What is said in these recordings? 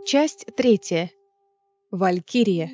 Часть третья. Валькирия.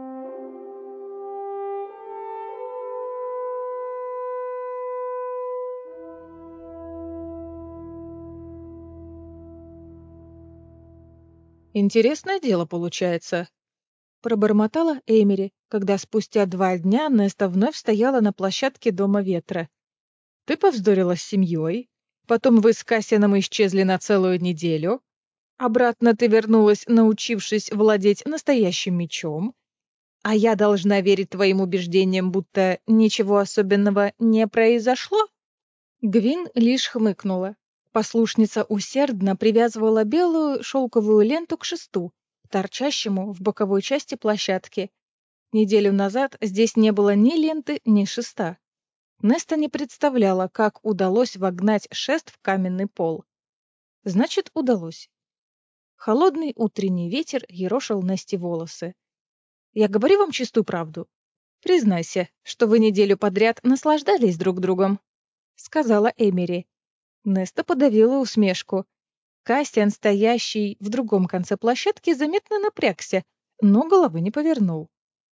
Интересное дело получается, пробормотала Эмери, когда спустя 2 дня Неста вновь стояла на площадке Дома Ветра. Ты повздорила с семьей, потом вы с Кассианом исчезли на целую неделю, обратно ты вернулась, научившись владеть настоящим мечом, а я должна верить твоим убеждениям, будто ничего особенного не произошло? Гвин лишь хмыкнула. Послушница усердно привязывала белую шелковую ленту к шесту, торчащему в боковой части площадки. Неделю назад здесь не было ни ленты, ни шеста. Неста не представляла, как удалось вогнать шест в каменный пол. Значит, удалось. Холодный утренний ветер ерошил Несте волосы. «Я говорю вам чистую правду. Признайся, что вы неделю подряд наслаждались друг другом», — сказала Эмери. Неста подавила усмешку. Кассиан, стоящий в другом конце площадки, заметно напрягся, но головы не повернул.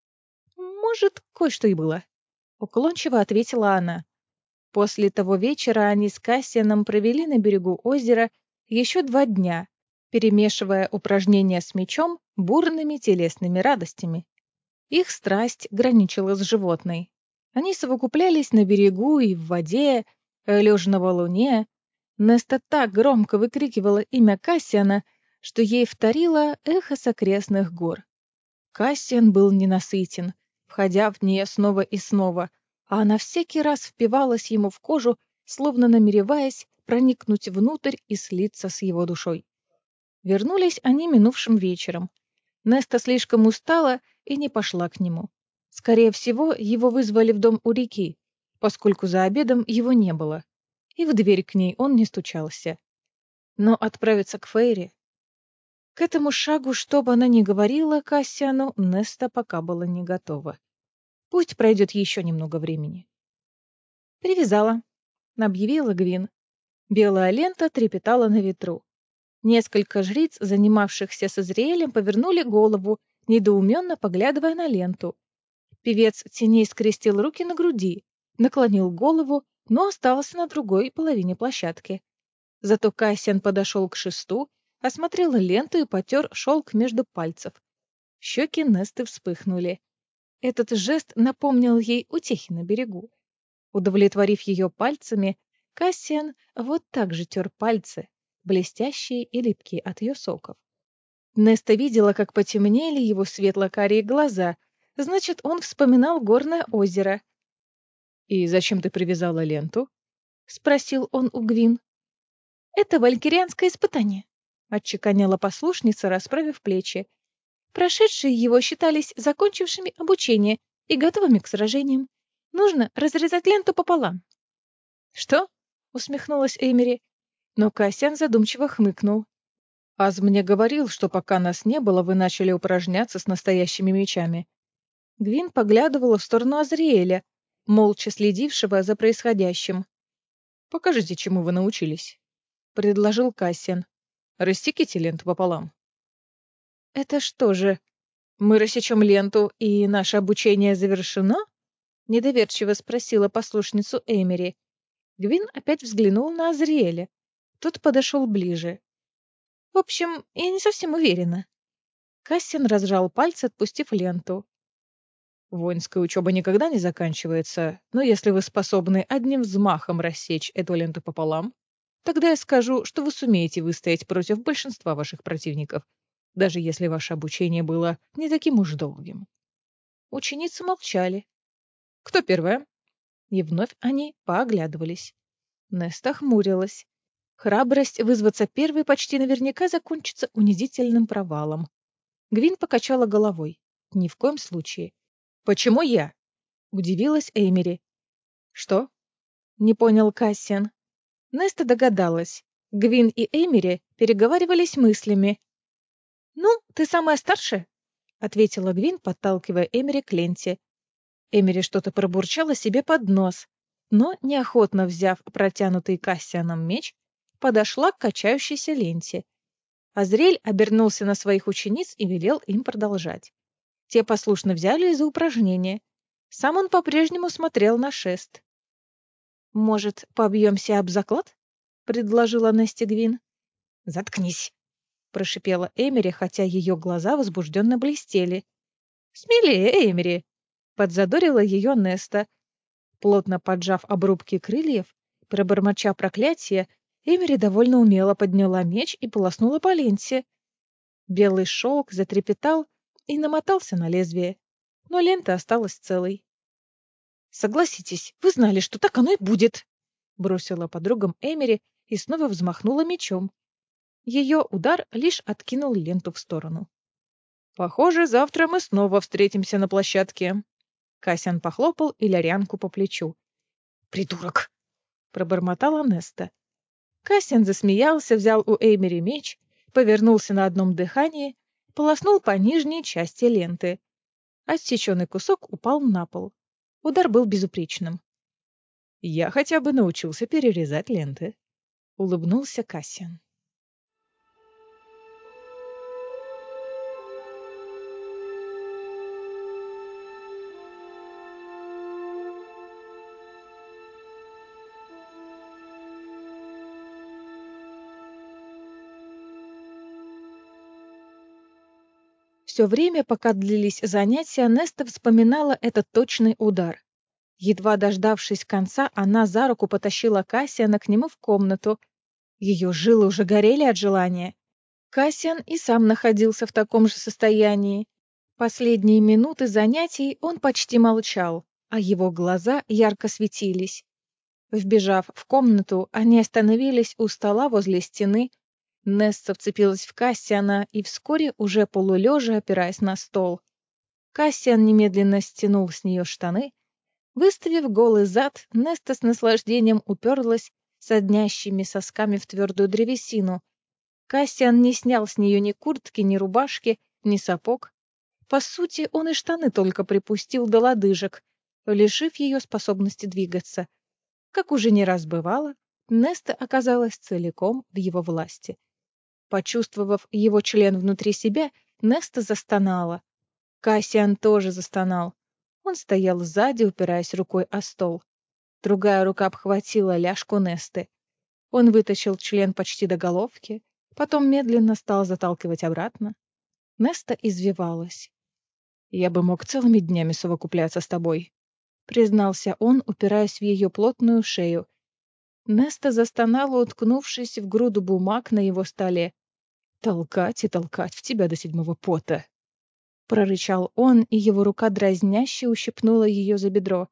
«Может, кое-что и было», — уклончиво ответила она. После того вечера они с Кассианом провели на берегу озера еще 2 дня, перемешивая упражнения с мечом бурными телесными радостями. Их страсть граничила с животной. Они совокуплялись на берегу и в воде, лежа на валуне. Неста так громко выкрикивала имя Кассиана, что ей вторило эхо с окрестных гор. Кассиан был ненасытен, входя в нее снова и снова, а она всякий раз впивалась ему в кожу, словно намереваясь проникнуть внутрь и слиться с его душой. Вернулись они минувшим вечером. Неста слишком устала и не пошла к нему. Скорее всего, его вызвали в дом у реки, поскольку за обедом его не было, и в дверь к ней он не стучался. Но отправиться к Фейре... К этому шагу, что бы она ни говорила Кассиану, Неста пока была не готова. Пусть пройдет еще немного времени. «Привязала», — объявила Гвин. Белая лента трепетала на ветру. Несколько жриц, занимавшихся с Азриэлем, повернули голову, недоуменно поглядывая на ленту. Певец теней скрестил руки на груди, наклонил голову, но остался на другой половине площадки. Зато Кассиан подошел к шесту, осмотрел ленту и потер шелк между пальцев. Щеки Несты вспыхнули. Этот жест напомнил ей утехи на берегу. Удовлетворив ее пальцами, Кассиан вот так же тер пальцы, блестящие и липкие от ее соков. Неста видела, как потемнели его светло-карие глаза, значит, он вспоминал горное озеро. «И зачем ты привязала ленту?» — спросил он у Гвин. «Это валькирианское испытание», — отчеканила послушница, расправив плечи. «Прошедшие его считались закончившими обучение и готовыми к сражениям. Нужно разрезать ленту пополам». «Что?» — усмехнулась Эмери, но Кассиан задумчиво хмыкнул. «Аз мне говорил, что пока нас не было, вы начали упражняться с настоящими мечами». Гвин поглядывала в сторону Азриэля, молча следившего за происходящим. «Покажите, чему вы научились», — предложил Кассиан. «Рассеките ленту пополам». «Это что же, мы рассечем ленту, и наше обучение завершено?» — недоверчиво спросила послушницу Эмери. Гвин опять взглянул на Азриэля. Тот подошел ближе. «В общем, я не совсем уверена». Кассиан разжал пальцы, отпустив ленту. «Воинская учеба никогда не заканчивается, но если вы способны одним взмахом рассечь эту ленту пополам, тогда я скажу, что вы сумеете выстоять против большинства ваших противников, даже если ваше обучение было не таким уж долгим». Ученицы молчали. «Кто первая?» И вновь они пооглядывались. Неста хмурилась. Храбрость вызваться первой почти наверняка закончится унизительным провалом. Гвин покачала головой. Ни в коем случае. «Почему я?» — удивилась Эймери. «Что?» — не понял Кассиан. Неста догадалась. Гвин и Эймери переговаривались мыслями. «Ну, ты самая старшая?» — ответила Гвин, подталкивая Эмери к ленте. Эмери что-то пробурчала себе под нос, но, неохотно взяв протянутый Кассианом меч, подошла к качающейся ленте. Азриэль обернулся на своих учениц и велел им продолжать. Те послушно взялись за упражнение. Сам он по-прежнему смотрел на шест. «Может, побьемся об заклад?» — предложила Нести Гвин. «Заткнись!» — прошипела Эмери, хотя ее глаза возбужденно блестели. «Смелее, Эмери!» — подзадорила ее Неста. Плотно поджав обрубки крыльев, пробормоча проклятие, Эмери довольно умело подняла меч и полоснула по ленте. Белый шелк затрепетал и намотался на лезвие, но лента осталась целой. «Согласитесь, вы знали, что так оно и будет!» — бросила подругам Эмери и снова взмахнула мечом. Ее удар лишь откинул ленту в сторону. «Похоже, завтра мы снова встретимся на площадке». Кассиан похлопал Илярянку по плечу. «Придурок!» — пробормотала Неста. Кассиан засмеялся, взял у Эймери меч, повернулся на одном дыхании, полоснул по нижней части ленты. Отсеченный кусок упал на пол. Удар был безупречным. «Я хотя бы научился перерезать ленты», — улыбнулся Кассиан. Все время, пока длились занятия, Неста вспоминала этот точный удар. Едва дождавшись конца, она за руку потащила Кассиана к нему в комнату. Ее жилы уже горели от желания. Кассиан и сам находился в таком же состоянии. Последние минуты занятий он почти молчал, а его глаза ярко светились. Вбежав в комнату, они остановились у стола возле стены. Несса вцепилась в Кассиана и вскоре, уже полулежа, опираясь на стол. Кассиан немедленно стянул с нее штаны. Выставив голый зад, Неста с наслаждением уперлась соднящими сосками в твердую древесину. Кассиан не снял с нее ни куртки, ни рубашки, ни сапог. По сути, он и штаны только припустил до лодыжек, лишив ее способности двигаться. Как уже не раз бывало, Неста оказалась целиком в его власти. Почувствовав его член внутри себя, Неста застонала. Кассиан тоже застонал. Он стоял сзади, упираясь рукой о стол. Другая рука обхватила ляжку Несты. Он вытащил член почти до головки, потом медленно стал заталкивать обратно. Неста извивалась. «Я бы мог целыми днями совокупляться с тобой», — признался он, упираясь в ее плотную шею. Неста застонала, уткнувшись в груду бумаг на его столе. «Толкать и толкать в тебя до седьмого пота», — прорычал он, и его рука дразняще ущипнула ее за бедро.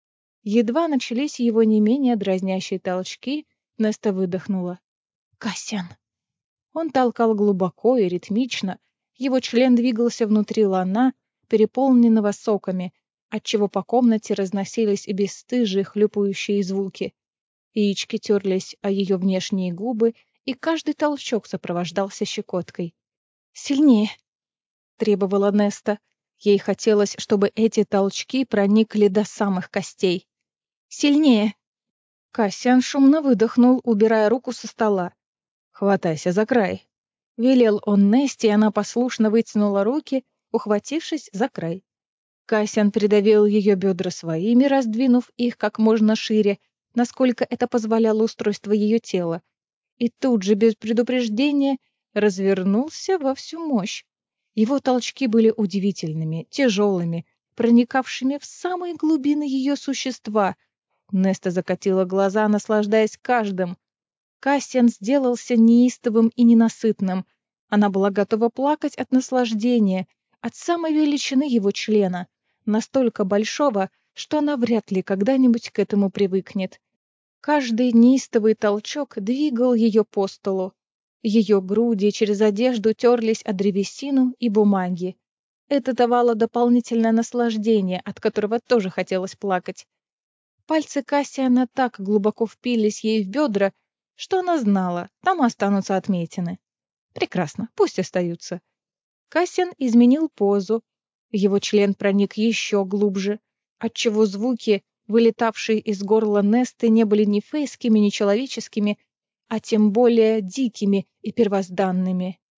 Едва начались его не менее дразнящие толчки, Неста выдохнула. «Кассиан!» Он толкал глубоко и ритмично. Его член двигался внутри лона, переполненного соками, отчего по комнате разносились и бесстыжие хлюпающие звуки. Яички терлись о ее внешние губы, и каждый толчок сопровождался щекоткой. «Сильнее!» — требовала Неста. Ей хотелось, чтобы эти толчки проникли до самых костей. «Сильнее!» Кассиан шумно выдохнул, убирая руку со стола. «Хватайся за край!» — велел он Несте, и она послушно вытянула руки, ухватившись за край. Кассиан придавил ее бедра своими, раздвинув их как можно шире, насколько это позволяло устройство ее тела, и тут же, без предупреждения, развернулся во всю мощь. Его толчки были удивительными, тяжелыми, проникавшими в самые глубины ее существа. Неста закатила глаза, наслаждаясь каждым. Кассиан сделался неистовым и ненасытным. Она была готова плакать от наслаждения, от самой величины его члена, настолько большого, что она вряд ли когда-нибудь к этому привыкнет. Каждый неистовый толчок двигал ее по столу. Ее груди через одежду терлись о древесину и бумаги. Это давало дополнительное наслаждение, от которого тоже хотелось плакать. Пальцы Кассиана так глубоко впились ей в бедра, что она знала, там останутся отметины. Прекрасно, пусть остаются. Кассиан изменил позу. Его член проник еще глубже, отчего звуки, вылетавшие из горла Несты, не были ни фейскими, ни человеческими, а тем более дикими и первозданными.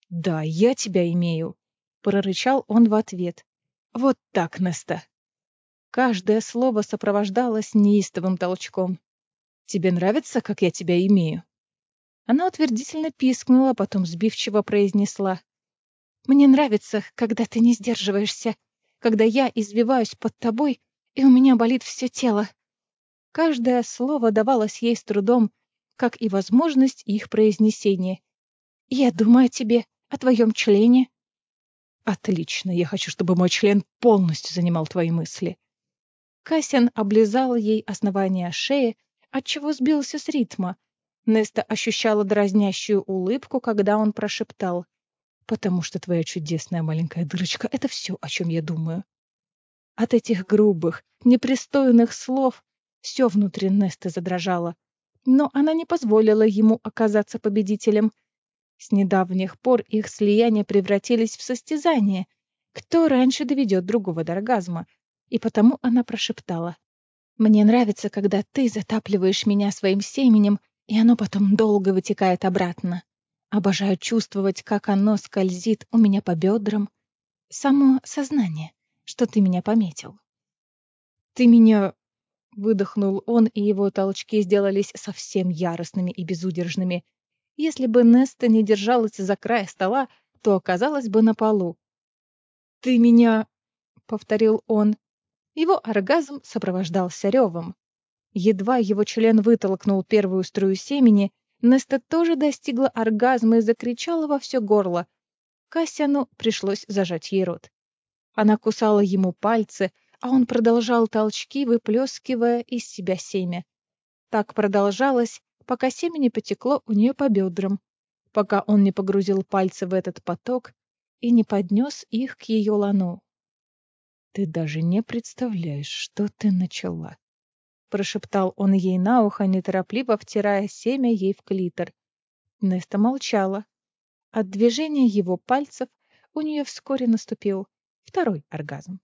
Да, я тебя имею, прорычал он в ответ. Вот так, Неста. Каждое слово сопровождалось неистовым толчком. Тебе нравится, как я тебя имею? Она утвердительно пискнула, потом сбивчиво произнесла: мне нравится, когда ты не сдерживаешься, когда я извиваюсь под тобой, и у меня болит все тело. Каждое слово давалось ей с трудом, как и возможность их произнесения. Я думаю о тебе, о твоем члене. Отлично, я хочу, чтобы мой член полностью занимал твои мысли. Кассиан облизал ей основание шеи, отчего сбился с ритма. Неста ощущала дразнящую улыбку, когда он прошептал: «Потому что твоя чудесная маленькая дырочка — это все, о чем я думаю». От этих грубых, непристойных слов все внутри Несты задрожало. Но она не позволила ему оказаться победителем. С недавних пор их слияния превратились в состязание. Кто раньше доведет другого до оргазма? И потому она прошептала: «Мне нравится, когда ты затапливаешь меня своим семенем, и оно потом долго вытекает обратно. Обожаю чувствовать, как оно скользит у меня по бедрам. Само сознание, что ты меня пометил». «Ты меня...» — выдохнул он, и его толчки сделались совсем яростными и безудержными. Если бы Неста не держалась за край стола, то оказалась бы на полу. «Ты меня...» — повторил он. Его оргазм сопровождался ревом. Едва его член вытолкнул первую струю семени, Неста тоже достигла оргазма и закричала во все горло. Кассиану пришлось зажать ей рот. Она кусала ему пальцы, а он продолжал толчки, выплескивая из себя семя. Так продолжалось, пока семя не потекло у нее по бедрам, пока он не погрузил пальцы в этот поток и не поднес их к ее лону. «Ты даже не представляешь, что ты начала», — прошептал он ей на ухо, неторопливо втирая семя ей в клитор. Неста молчала. От движения его пальцев у нее вскоре наступил второй оргазм.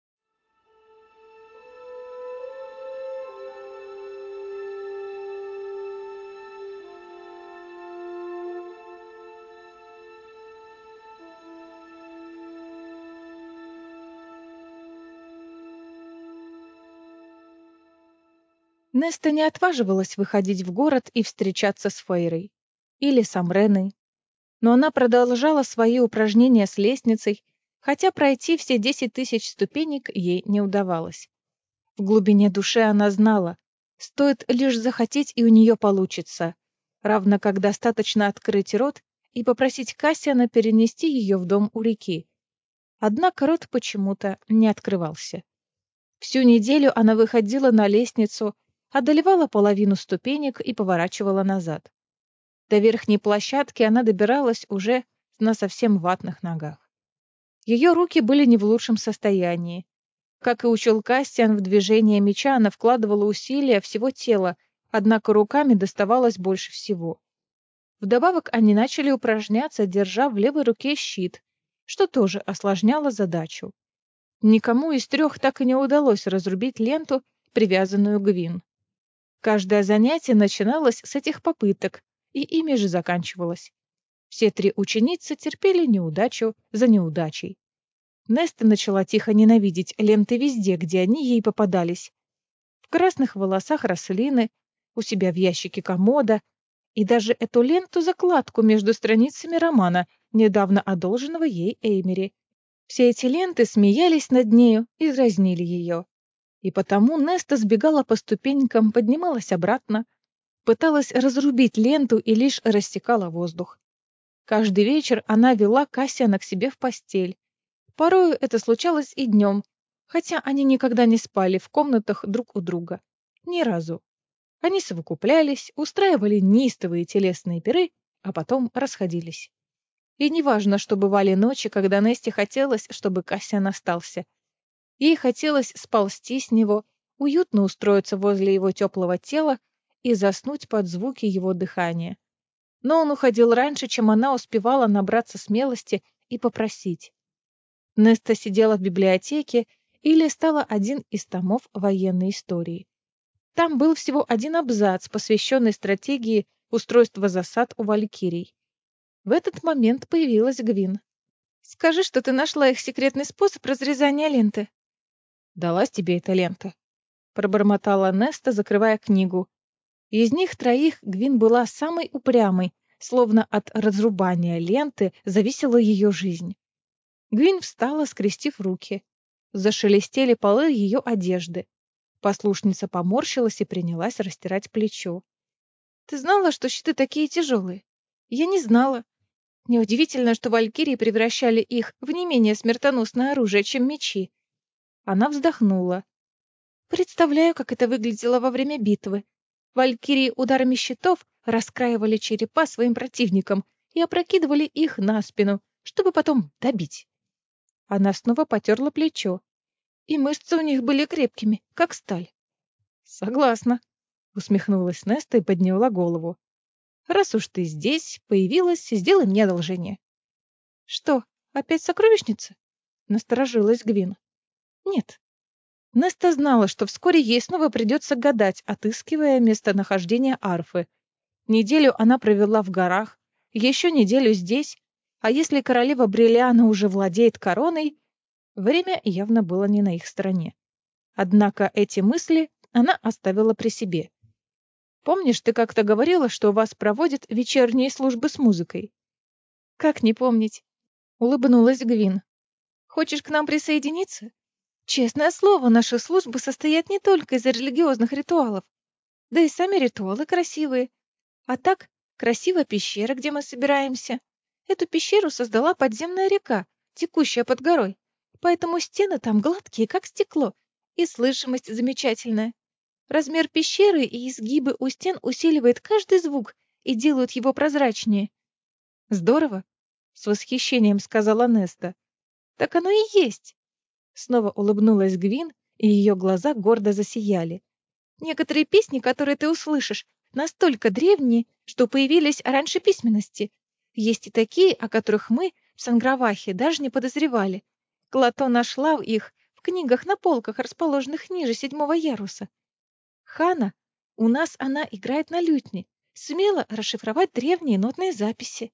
Неста не отваживалась выходить в город и встречаться с Фейрой или с Амреной, но она продолжала свои упражнения с лестницей, хотя пройти все 10 тысяч ступенек ей не удавалось. В глубине души она знала, стоит лишь захотеть, и у нее получится, равно как достаточно открыть рот и попросить Кассиана перенести ее в дом у реки. Однако рот почему-то не открывался. Всю неделю она выходила на лестницу, одолевала половину ступенек и поворачивала назад. До верхней площадки она добиралась уже на совсем ватных ногах. Ее руки были не в лучшем состоянии. Как и учил Кассиан, в движение меча она вкладывала усилия всего тела, однако руками доставалось больше всего. Вдобавок они начали упражняться, держа в левой руке щит, что тоже осложняло задачу. Никому из трех так и не удалось разрубить ленту, привязанную к Гвин. Каждое занятие начиналось с этих попыток, и ими же заканчивалось. Все три ученицы терпели неудачу за неудачей. Неста начала тихо ненавидеть ленты везде, где они ей попадались. В красных волосах рослины, у себя в ящике комода, и даже эту ленту-закладку между страницами романа, недавно одолженного ей Эймери. Все эти ленты смеялись над нею и дразнили ее. И потому Неста сбегала по ступенькам, поднималась обратно, пыталась разрубить ленту и лишь рассекала воздух. Каждый вечер она вела Кассиана к себе в постель. Порою это случалось и днем, хотя они никогда не спали в комнатах друг у друга. Ни разу. Они совокуплялись, устраивали неистовые телесные пиры, а потом расходились. И неважно, что бывали ночи, когда Несте хотелось, чтобы Кассиан остался. Ей хотелось сползти с него, уютно устроиться возле его теплого тела и заснуть под звуки его дыхания. Но он уходил раньше, чем она успевала набраться смелости и попросить. Неста сидела в библиотеке и листала один из томов военной истории. Там был всего один абзац, посвященный стратегии устройства засад у валькирий. В этот момент появилась Гвин. «Скажи, что ты нашла их секретный способ разрезания ленты». «Далась тебе эта лента», — пробормотала Неста, закрывая книгу. Из них троих Гвин была самой упрямой, словно от разрубания ленты зависела ее жизнь. Гвин встала, скрестив руки. Зашелестели полы ее одежды. Послушница поморщилась и принялась растирать плечо. «Ты знала, что щиты такие тяжелые?» «Я не знала. Неудивительно, что валькирии превращали их в не менее смертоносное оружие, чем мечи». Она вздохнула. «Представляю, как это выглядело во время битвы. Валькирии ударами щитов раскраивали черепа своим противникам и опрокидывали их на спину, чтобы потом добить». Она снова потерла плечо. И мышцы у них были крепкими, как сталь. «Согласна», — усмехнулась Неста и подняла голову. «Раз уж ты здесь, появилась, сделай мне одолжение». «Что, опять сокровищница?» — насторожилась Гвин. «Нет». Неста знала, что вскоре ей снова придется гадать, отыскивая местонахождение арфы. Неделю она провела в горах, еще неделю здесь, а если королева Бриллиана уже владеет короной, время явно было не на их стороне. Однако эти мысли она оставила при себе. «Помнишь, ты как-то говорила, что у вас проводят вечерние службы с музыкой?» «Как не помнить?» — улыбнулась Гвин. «Хочешь к нам присоединиться? Честное слово, наши службы состоят не только из религиозных ритуалов. Да и сами ритуалы красивые. А так, красивая пещера, где мы собираемся. Эту пещеру создала подземная река, текущая под горой. Поэтому стены там гладкие, как стекло, и слышимость замечательная. Размер пещеры и изгибы у стен усиливает каждый звук и делают его прозрачнее. Здорово, с восхищением сказала Неста. Так оно и есть. Снова улыбнулась Гвин, и ее глаза гордо засияли. Некоторые песни, которые ты услышишь, настолько древние, что появились раньше письменности. Есть и такие, о которых мы в Сангравахе даже не подозревали. Клато нашла их в книгах на полках, расположенных ниже 7-го яруса. Хана, у нас она играет на лютне, сумела расшифровать древние нотные записи.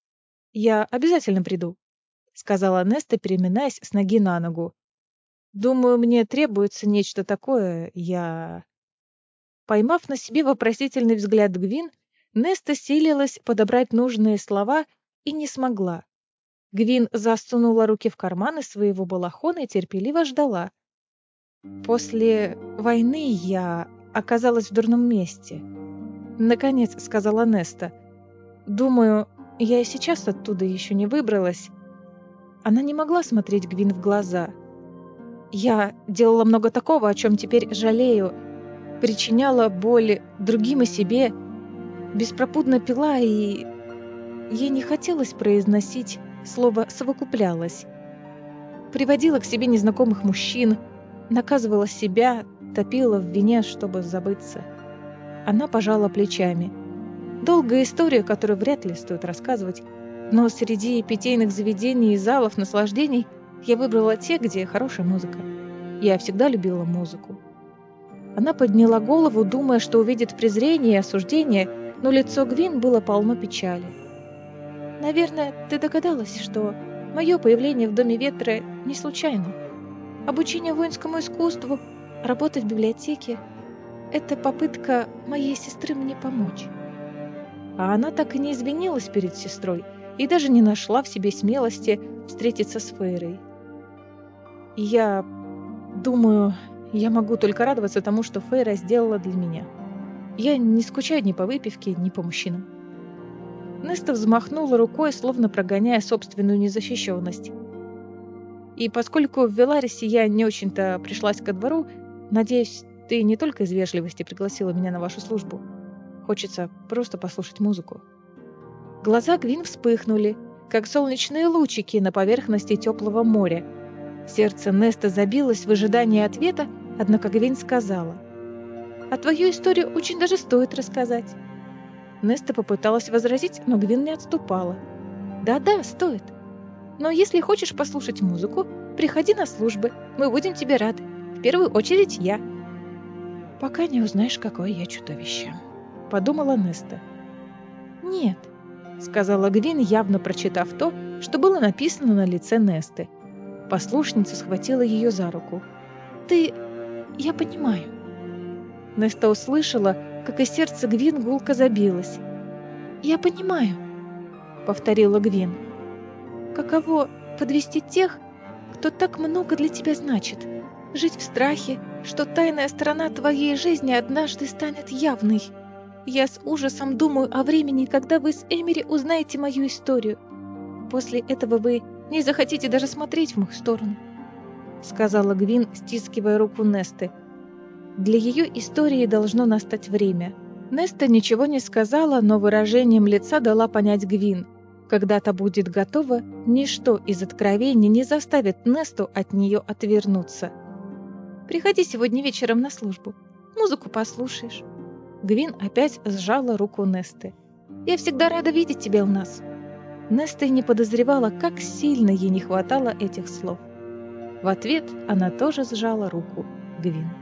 «Я обязательно приду», — сказала Неста, переминаясь с ноги на ногу. «Думаю, мне требуется нечто такое, я...» Поймав на себе вопросительный взгляд Гвин, Неста силилась подобрать нужные слова и не смогла. Гвин засунула руки в карманы своего балахона и терпеливо ждала. «После войны я оказалась в дурном месте», — наконец сказала Неста. «Думаю, я и сейчас оттуда еще не выбралась». Она не могла смотреть Гвин в глаза. «Я делала много такого, о чем теперь жалею, причиняла боль другим и себе, беспропутно пила, и ей не хотелось произносить слово «совокуплялась». Приводила к себе незнакомых мужчин, наказывала себя, топила в вине, чтобы забыться. Она пожала плечами. Долгая история, которую вряд ли стоит рассказывать, но среди питейных заведений и залов наслаждений я выбрала те, где хорошая музыка. Я всегда любила музыку. Она подняла голову, думая, что увидит презрение и осуждение, но лицо Гвин было полно печали. «Наверное, ты догадалась, что мое появление в Доме Ветра не случайно. Обучение воинскому искусству, работа в библиотеке — это попытка моей сестры мне помочь». А она так и не извинилась перед сестрой и даже не нашла в себе смелости встретиться с Фейрой. Я думаю, я могу только радоваться тому, что Фейра сделала для меня. Я не скучаю ни по выпивке, ни по мужчинам. Неста взмахнула рукой, словно прогоняя собственную незащищенность. И поскольку в Веларисе я не очень-то пришлась ко двору, надеюсь, ты не только из вежливости пригласила меня на вашу службу. Хочется просто послушать музыку. Глаза Гвин вспыхнули, как солнечные лучики на поверхности теплого моря. Сердце Неста забилось в ожидании ответа, однако Гвин сказала: «А твою историю очень даже стоит рассказать». Неста попыталась возразить, но Гвин не отступала. «Да-да, стоит. Но если хочешь послушать музыку, приходи на службы, мы будем тебе рады. В первую очередь я». «Пока не узнаешь, какое я чудовище», — подумала Неста. «Нет, сказала Гвин, явно прочитав то, что было написано на лице Несты. Послушница схватила ее за руку. «Ты... я понимаю». Неста услышала, как и сердце Гвин гулко забилось. «Я понимаю», — повторила Гвин. «Каково подвести тех, кто так много для тебя значит, жить в страхе, что тайная сторона твоей жизни однажды станет явной. Я с ужасом думаю о времени, когда вы с Эмери узнаете мою историю. После этого вы не захотите даже смотреть в мою сторону», — сказала Гвин, стискивая руку Несты. Для ее истории должно настать время. Неста ничего не сказала, но выражением лица дала понять Гвин. Когда та будет готова, ничто из откровений не заставит Несту от нее отвернуться. «Приходи сегодня вечером на службу. Музыку послушаешь». Гвин опять сжала руку Несты. «Я всегда рада видеть тебя у нас». Неста и не подозревала, как сильно ей не хватало этих слов. В ответ она тоже сжала руку Гвин.